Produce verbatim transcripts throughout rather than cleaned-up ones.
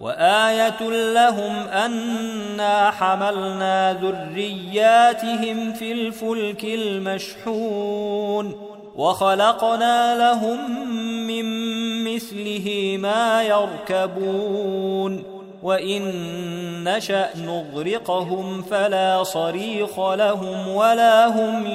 وآية لهم أنا حملنا ذرياتهم في الفلك المشحون وخلقنا لهم من مثله ما يركبون وإن نشأ نغرقهم فلا صريخ لهم ولا هم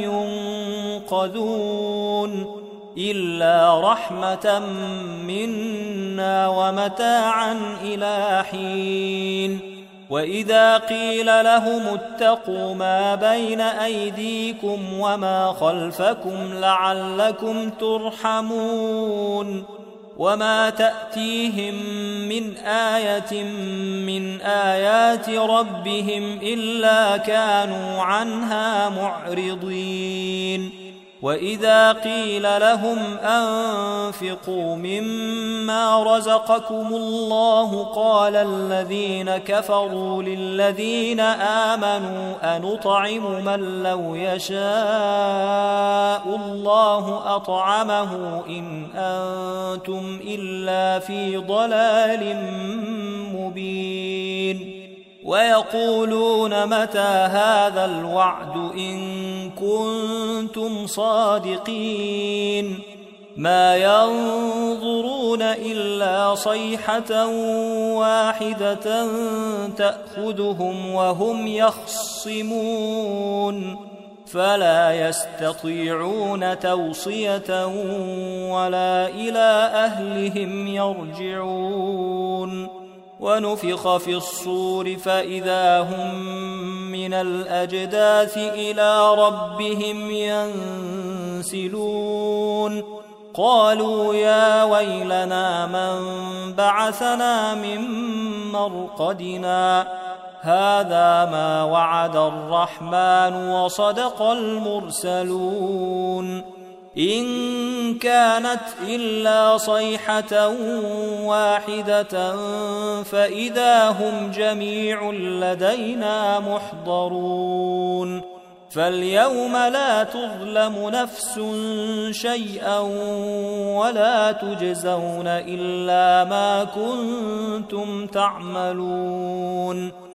ينقذون إلا رحمة منا ومتاعا إلى حين وإذا قيل لهم اتقوا ما بين أيديكم وما خلفكم لعلكم ترحمون وما تأتيهم من آية من آيات ربهم إلا كانوا عنها معرضين وإذا قيل لهم أنفقوا مما رزقكم الله قال الذين كفروا للذين آمنوا أنطعم من لو يشاء الله أطعمه إن أنتم إلا في ضلال مبين ويقولون متى هذا الوعد إن كنتم صادقين ما ينظرون إلا صيحة واحدة تأخذهم وهم يخصمون فلا يستطيعون توصية ولا إلى أهلهم يرجعون ونفخ في الصور فإذا هم من الأجداث إلى ربهم ينسلون قالوا يا ويلنا من بعثنا من مرقدنا هذا ما وعد الرحمن وصدق المرسلون إن كانت إلا صيحة واحدة فإذا هم جميع لدينا محضرون فاليوم لا تظلم نفس شيئا ولا تجزون إلا ما كنتم تعملون